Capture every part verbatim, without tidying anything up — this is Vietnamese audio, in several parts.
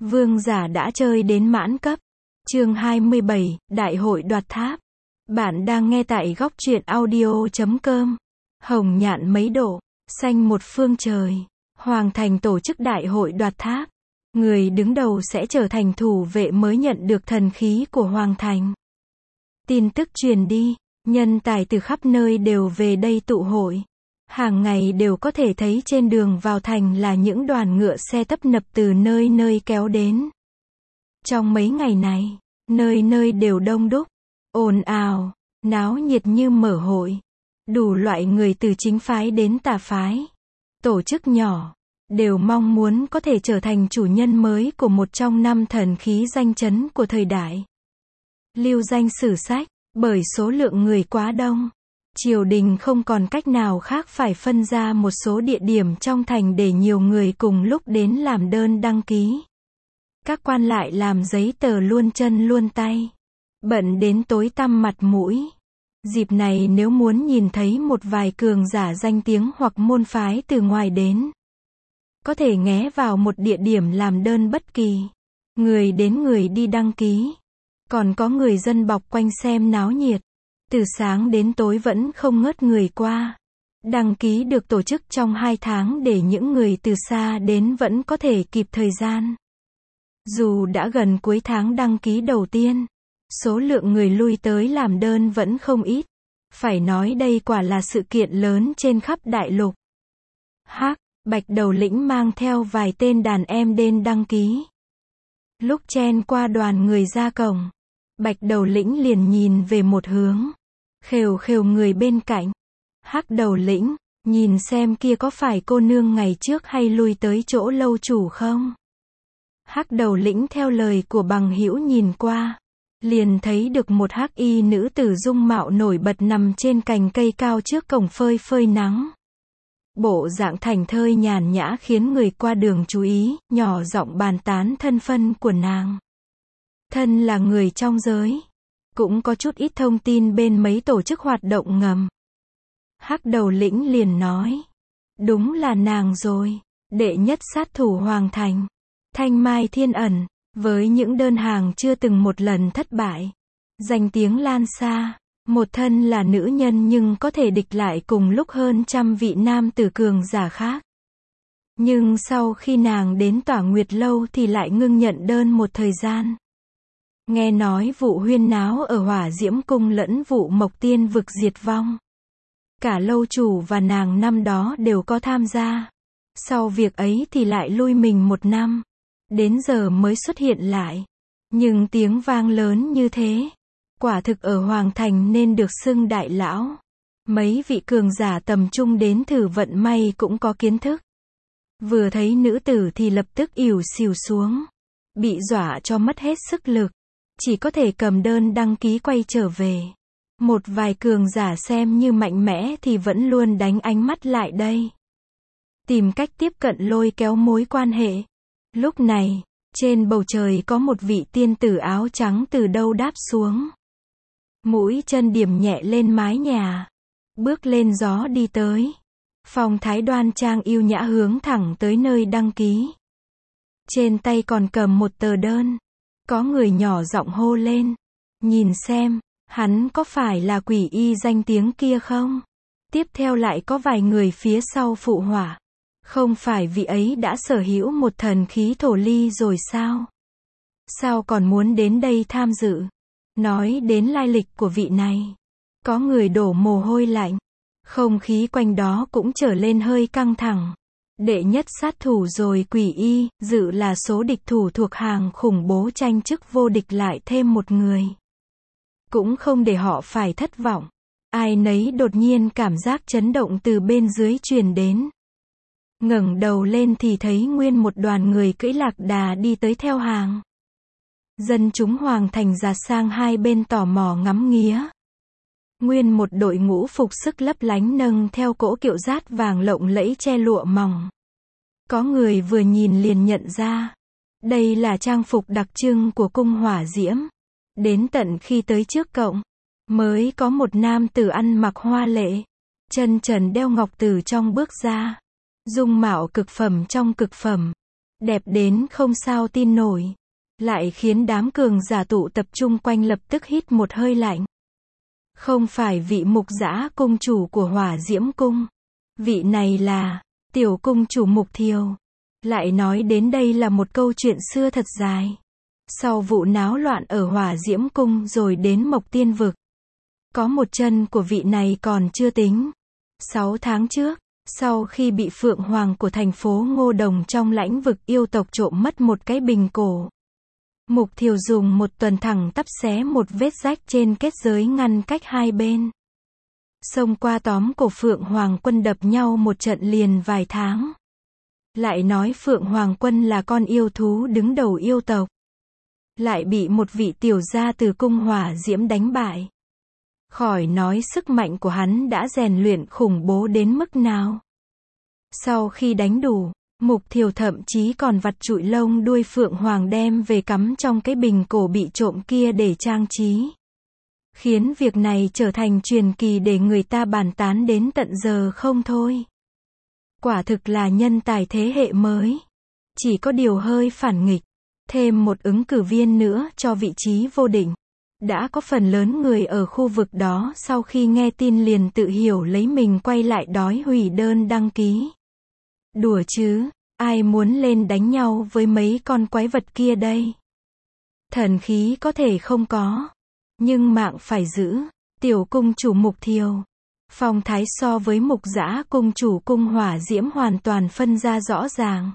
Vương giả đã chơi đến mãn cấp. Chương hai mươi bảy, Đại hội đoạt tháp. Bạn đang nghe tại góc truyện audio chấm com. Hồng nhạn mấy độ, xanh một phương trời. Hoàng thành tổ chức đại hội đoạt tháp. Người đứng đầu sẽ trở thành thủ vệ mới nhận được thần khí của Hoàng thành. Tin tức truyền đi, nhân tài từ khắp nơi đều về đây tụ hội. Hàng ngày đều có thể thấy trên đường vào thành là những đoàn ngựa xe tấp nập từ nơi nơi kéo đến. Trong mấy ngày này, nơi nơi đều đông đúc, ồn ào, náo nhiệt như mở hội. Đủ loại người từ chính phái đến tà phái, tổ chức nhỏ, đều mong muốn có thể trở thành chủ nhân mới của một trong năm thần khí danh chấn của thời đại. Lưu danh sử sách, bởi số lượng người quá đông, triều đình không còn cách nào khác phải phân ra một số địa điểm trong thành để nhiều người cùng lúc đến làm đơn đăng ký. Các quan lại làm giấy tờ luôn chân luôn tay, bận đến tối tăm mặt mũi. Dịp này nếu muốn nhìn thấy một vài cường giả danh tiếng hoặc môn phái từ ngoài đến, có thể ghé vào một địa điểm làm đơn bất kỳ. Người đến người đi đăng ký. Còn có người dân bọc quanh xem náo nhiệt. Từ sáng đến tối vẫn không ngớt người qua. Đăng ký được tổ chức trong hai tháng để những người từ xa đến vẫn có thể kịp thời gian. Dù đã gần cuối tháng đăng ký đầu tiên, số lượng người lui tới làm đơn vẫn không ít. Phải nói đây quả là sự kiện lớn trên khắp đại lục. Hắc, Bạch đầu lĩnh mang theo vài tên đàn em đến đăng ký. Lúc chen qua đoàn người ra cổng, Bạch đầu lĩnh liền nhìn về một hướng. Khều khều người bên cạnh. Hắc đầu lĩnh, nhìn xem kia có phải cô nương ngày trước hay lui tới chỗ lâu chủ không? Hắc đầu lĩnh theo lời của bằng hữu nhìn qua, liền thấy được một hắc y nữ tử dung mạo nổi bật nằm trên cành cây cao trước cổng phơi phơi nắng. Bộ dạng thảnh thơi nhàn nhã khiến người qua đường chú ý, nhỏ giọng bàn tán thân phận của nàng. Thân là người trong giới, cũng có chút ít thông tin bên mấy tổ chức hoạt động ngầm. Hắc đầu lĩnh liền nói, đúng là nàng rồi, đệ nhất sát thủ Hoàng thành, Thanh Mai Thiên Ẩn, với những đơn hàng chưa từng một lần thất bại, danh tiếng lan xa. Một thân là nữ nhân nhưng có thể địch lại cùng lúc hơn trăm vị nam tử cường giả khác. Nhưng sau khi nàng đến Tỏa Nguyệt Lâu thì lại ngưng nhận đơn một thời gian. Nghe nói vụ huyên náo ở Hỏa Diễm Cung lẫn vụ Mộc Tiên vực diệt vong. Cả lâu chủ và nàng năm đó đều có tham gia. Sau việc ấy thì lại lui mình một năm. Đến giờ mới xuất hiện lại. Nhưng tiếng vang lớn như thế, quả thực ở Hoàng thành nên được xưng đại lão. Mấy vị cường giả tầm trung đến thử vận may cũng có kiến thức. Vừa thấy nữ tử thì lập tức ỉu xìu xuống. Bị dọa cho mất hết sức lực. Chỉ có thể cầm đơn đăng ký quay trở về. Một vài cường giả xem như mạnh mẽ thì vẫn luôn đánh ánh mắt lại đây. Tìm cách tiếp cận lôi kéo mối quan hệ. Lúc này, trên bầu trời có một vị tiên tử áo trắng từ đâu đáp xuống. Mũi chân điểm nhẹ lên mái nhà. Bước lên gió đi tới. Phong thái đoan trang yêu nhã hướng thẳng tới nơi đăng ký. Trên tay còn cầm một tờ đơn. Có người nhỏ giọng hô lên. Nhìn xem, hắn có phải là quỷ y danh tiếng kia không? Tiếp theo lại có vài người phía sau phụ họa. Không phải vị ấy đã sở hữu một thần khí thổ ly rồi sao? Sao còn muốn đến đây tham dự? Nói đến lai lịch của vị này, có người đổ mồ hôi lạnh. Không khí quanh đó cũng trở lên hơi căng thẳng. Đệ nhất sát thủ rồi quỷ y, dự là số địch thủ thuộc hàng khủng bố tranh chức vô địch lại thêm một người. Cũng không để họ phải thất vọng. Ai nấy đột nhiên cảm giác chấn động từ bên dưới truyền đến. Ngẩng đầu lên thì thấy nguyên một đoàn người cưỡi lạc đà đi tới theo hàng. Dân chúng Hoàng thành giạt sang hai bên tò mò ngắm nghía. Nguyên một đội ngũ phục sức lấp lánh nâng theo cỗ kiệu dát vàng lộng lẫy che lụa mỏng. Có người vừa nhìn liền nhận ra. Đây là trang phục đặc trưng của cung Hỏa Diễm. Đến tận khi tới trước cổng, mới có một nam tử ăn mặc hoa lệ. Chân trần đeo ngọc từ trong bước ra. Dung mạo cực phẩm trong cực phẩm. đẹp đến không sao tin nổi, lại khiến đám cường giả tụ tập trung quanh lập tức hít một hơi lạnh. Không phải vị Mục Dã cung chủ của Hỏa Diễm Cung. Vị này là tiểu cung chủ Mục Thiều. Lại nói đến đây là một câu chuyện xưa thật dài. Sau vụ náo loạn ở Hỏa Diễm Cung rồi đến Mộc Tiên Vực. Có một chân của vị này còn chưa tính. Sáu tháng trước, sau khi bị Phượng Hoàng của thành phố Ngô Đồng trong lãnh vực yêu tộc trộm mất một cái bình cổ, Mục Thiều dùng một tuần thẳng tắp xé một vết rách trên kết giới ngăn cách hai bên. Xông qua tóm cổ Phượng Hoàng Quân đập nhau một trận liền vài tháng. Lại nói Phượng Hoàng Quân là con yêu thú đứng đầu yêu tộc. Lại bị một vị tiểu gia từ cung Hỏa Diễm đánh bại. Khỏi nói sức mạnh của hắn đã rèn luyện khủng bố đến mức nào. Sau khi đánh đủ, Mục Thiều thậm chí còn vặt trụi lông đuôi Phượng Hoàng đem về cắm trong cái bình cổ bị trộm kia để trang trí. Khiến việc này trở thành truyền kỳ để người ta bàn tán đến tận giờ không thôi. Quả thực là nhân tài thế hệ mới. Chỉ có điều hơi phản nghịch. Thêm một ứng cử viên nữa cho vị trí vô định. Đã có phần lớn người ở khu vực đó sau khi nghe tin liền tự hiểu lấy mình quay lại đói hủy đơn đăng ký. Đùa chứ, ai muốn lên đánh nhau với mấy con quái vật kia đây? Thần khí có thể không có, nhưng mạng phải giữ. Tiểu cung chủ Mục Thiều, phong thái so với Mục Dã cung chủ cung Hỏa Diễm hoàn toàn phân ra rõ ràng.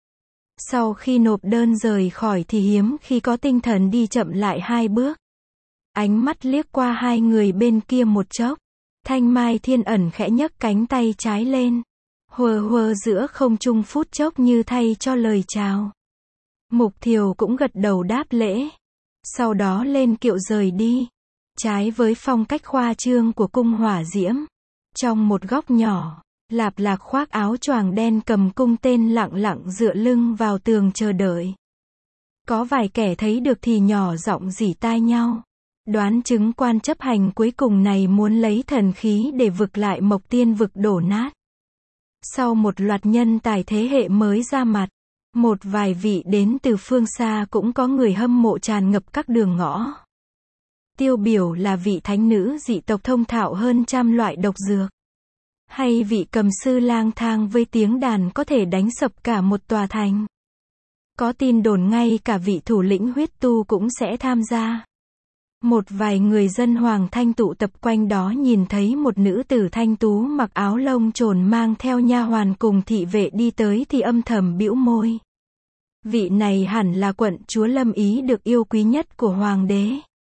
Sau khi nộp đơn rời khỏi thì hiếm khi có tinh thần đi chậm lại hai bước. Ánh mắt liếc qua hai người bên kia một chốc. Thanh Mai Thiên Ẩn khẽ nhấc cánh tay trái lên. Huờ huờ giữa không trung phút chốc như thay cho lời chào. Mục Thiều cũng gật đầu đáp lễ. Sau đó lên kiệu rời đi. Trái với phong cách khoa trương của cung Hỏa Diễm. Trong một góc nhỏ, Lạp Lạc khoác áo choàng đen cầm cung tên lặng lặng dựa lưng vào tường chờ đợi. Có vài kẻ thấy được thì nhỏ giọng rỉ tai nhau. Đoán chứng quan chấp hành cuối cùng này muốn lấy thần khí để vực lại Mộc Tiên Vực đổ nát. Sau một loạt nhân tài thế hệ mới ra mặt, một vài vị đến từ phương xa cũng có người hâm mộ tràn ngập các đường ngõ. Tiêu biểu là vị thánh nữ dị tộc thông thạo hơn trăm loại độc dược. Hay vị cầm sư lang thang với tiếng đàn có thể đánh sập cả một tòa thành. Có tin đồn ngay cả vị thủ lĩnh huyết tu cũng sẽ tham gia. Một vài người dân Hoàng Thanh tụ tập quanh đó nhìn thấy một nữ tử thanh tú mặc áo lông trồn mang theo nha hoàn cùng thị vệ đi tới thì âm thầm bĩu môi. Vị này hẳn là quận chúa Lâm Ý được yêu quý nhất của Hoàng đế.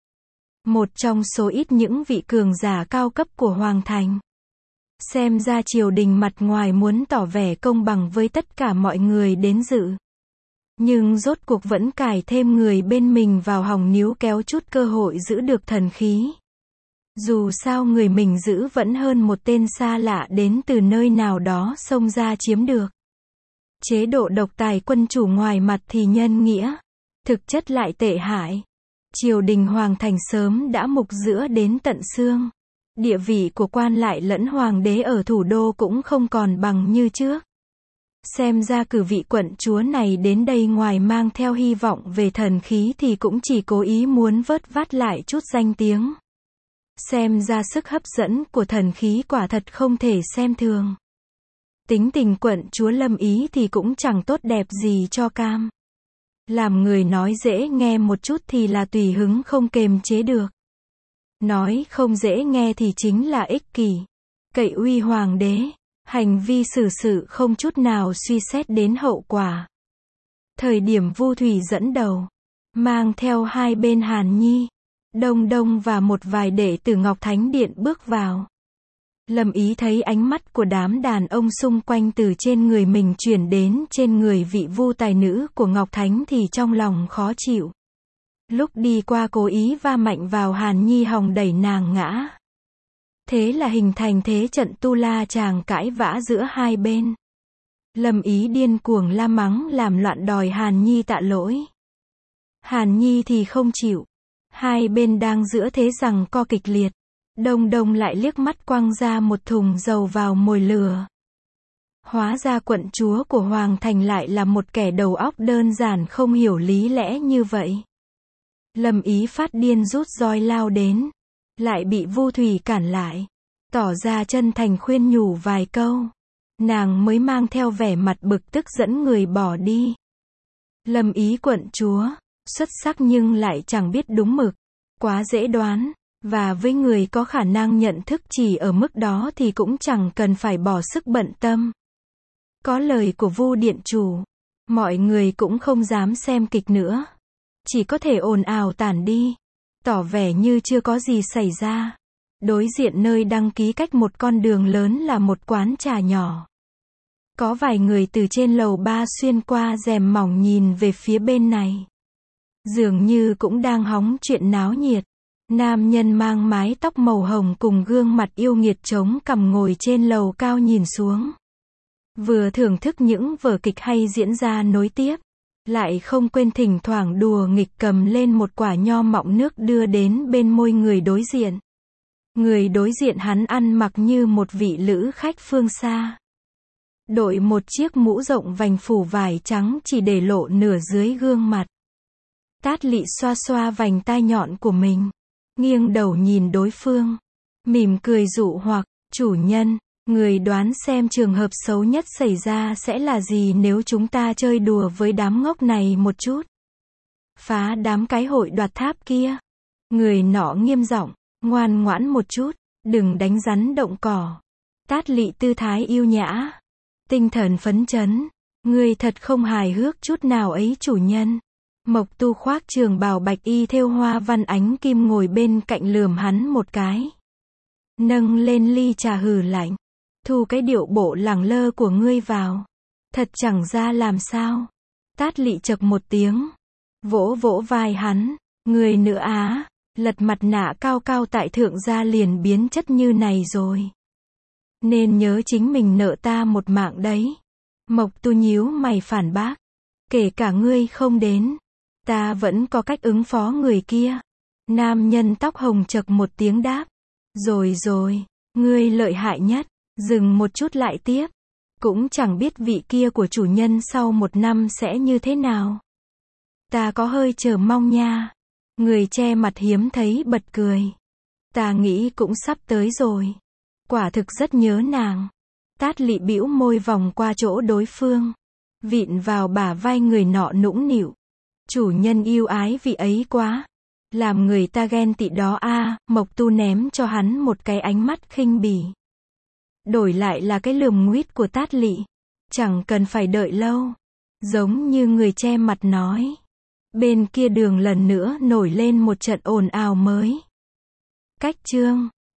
Một trong số ít những vị cường giả cao cấp của Hoàng Thành. Xem ra triều đình mặt ngoài muốn tỏ vẻ công bằng với tất cả mọi người đến dự. Nhưng rốt cuộc vẫn cài thêm người bên mình vào hòng níu kéo chút cơ hội giữ được thần khí. Dù sao người mình giữ vẫn hơn một tên xa lạ đến từ nơi nào đó xông ra chiếm được. Chế độ độc tài quân chủ ngoài mặt thì nhân nghĩa, thực chất lại tệ hại. Triều đình Hoàng Thành sớm đã mục giữa đến tận xương. Địa vị của quan lại lẫn hoàng đế ở thủ đô cũng không còn bằng như trước. Xem ra cử vị quận chúa này đến đây ngoài mang theo hy vọng về thần khí thì cũng chỉ cố ý muốn vớt vát lại chút danh tiếng. Xem ra sức hấp dẫn của thần khí quả thật không thể xem thường. Tính tình quận chúa Lâm Ý thì cũng chẳng tốt đẹp gì cho cam. Làm người nói dễ nghe một chút thì là tùy hứng không kềm chế được. Nói không dễ nghe thì chính là ích kỷ, cậy uy hoàng đế, hành vi xử sự không chút nào suy xét đến hậu quả. Thời điểm Vu Thủy dẫn đầu, mang theo hai bên Hàn Nhi, Đông Đông và một vài đệ tử Ngọc Thánh Điện bước vào. Lâm Ý thấy ánh mắt của đám đàn ông xung quanh từ trên người mình chuyển đến trên người vị Vu tài nữ của Ngọc Thánh thì trong lòng khó chịu. Lúc đi qua cố ý va mạnh vào Hàn Nhi hòng đẩy nàng ngã. Thế là hình thành thế trận tu la chàng cãi vã giữa hai bên. Lâm Ý điên cuồng la mắng làm loạn đòi Hàn Nhi tạ lỗi. Hàn Nhi thì không chịu. Hai bên đang giữa thế giằng co kịch liệt. Đông Đông lại liếc mắt quăng ra một thùng dầu vào mồi lửa. Hóa ra quận chúa của Hoàng Thành lại là một kẻ đầu óc đơn giản không hiểu lý lẽ như vậy. Lâm Ý phát điên rút roi lao đến. Lại bị Vu Thủy cản lại. Tỏ ra chân thành khuyên nhủ vài câu. Nàng mới mang theo vẻ mặt bực tức dẫn người bỏ đi. Lâm Ý quận chúa, xuất sắc nhưng lại chẳng biết đúng mực. Quá dễ đoán. Và với người có khả năng nhận thức chỉ ở mức đó thì cũng chẳng cần phải bỏ sức bận tâm. Có lời của Vu điện chủ, mọi người cũng không dám xem kịch nữa. Chỉ có thể ồn ào tản đi, tỏ vẻ như chưa có gì xảy ra. Đối diện nơi đăng ký cách một con đường lớn là một quán trà nhỏ. Có vài người từ trên lầu ba xuyên qua rèm mỏng nhìn về phía bên này. Dường như cũng đang hóng chuyện náo nhiệt. Nam nhân mang mái tóc màu hồng cùng gương mặt yêu nghiệt chống cằm ngồi trên lầu cao nhìn xuống. Vừa thưởng thức những vở kịch hay diễn ra nối tiếp, lại không quên thỉnh thoảng đùa nghịch cầm lên một quả nho mọng nước đưa đến bên môi người đối diện. Người đối diện hắn ăn mặc như một vị lữ khách phương xa. Đội một chiếc mũ rộng vành phủ vải trắng chỉ để lộ nửa dưới gương mặt. Tát Lị xoa xoa vành tai nhọn của mình, nghiêng đầu nhìn đối phương, mỉm cười dụ hoặc, chủ nhân, người đoán xem trường hợp xấu nhất xảy ra sẽ là gì nếu chúng ta chơi đùa với đám ngốc này một chút. Phá đám cái hội đoạt tháp kia. Người nọ nghiêm giọng, ngoan ngoãn một chút, đừng đánh rắn động cỏ. Tát Lị tư thái yêu nhã, tinh thần phấn chấn, người thật không hài hước chút nào ấy chủ nhân. Mộc Tu khoác trường bào bạch y thêu hoa văn ánh kim ngồi bên cạnh lườm hắn một cái. Nâng lên ly trà hừ lạnh. Thu cái điệu bộ lẳng lơ của ngươi vào. Thật chẳng ra làm sao. Tát Lị chậc một tiếng. Vỗ vỗ vai hắn. Người nữa á, lật mặt nạ cao cao tại thượng gia liền biến chất như này rồi. Nên nhớ chính mình nợ ta một mạng đấy. Mộc Tu nhíu mày phản bác. Kể cả ngươi không đến, ta vẫn có cách ứng phó người kia. Nam nhân tóc hồng chậc một tiếng đáp. Rồi rồi, ngươi lợi hại nhất. Dừng một chút lại tiếp. Cũng chẳng biết vị kia của chủ nhân sau một năm sẽ như thế nào. Ta có hơi chờ mong nha. Người che mặt hiếm thấy bật cười. Ta nghĩ cũng sắp tới rồi. Quả thực rất nhớ nàng. Tát Lị bĩu môi vòng qua chỗ đối phương. Vịn vào bả vai người nọ nũng nịu. Chủ nhân yêu ái vị ấy quá. Làm người ta ghen tị đó a. Mộc Tu ném cho hắn một cái ánh mắt khinh bỉ. Đổi lại là cái lườm nguýt của Tát Lị. Chẳng cần phải đợi lâu. Giống như người che mặt nói. Bên kia đường lần nữa nổi lên một trận ồn ào mới. Cách chương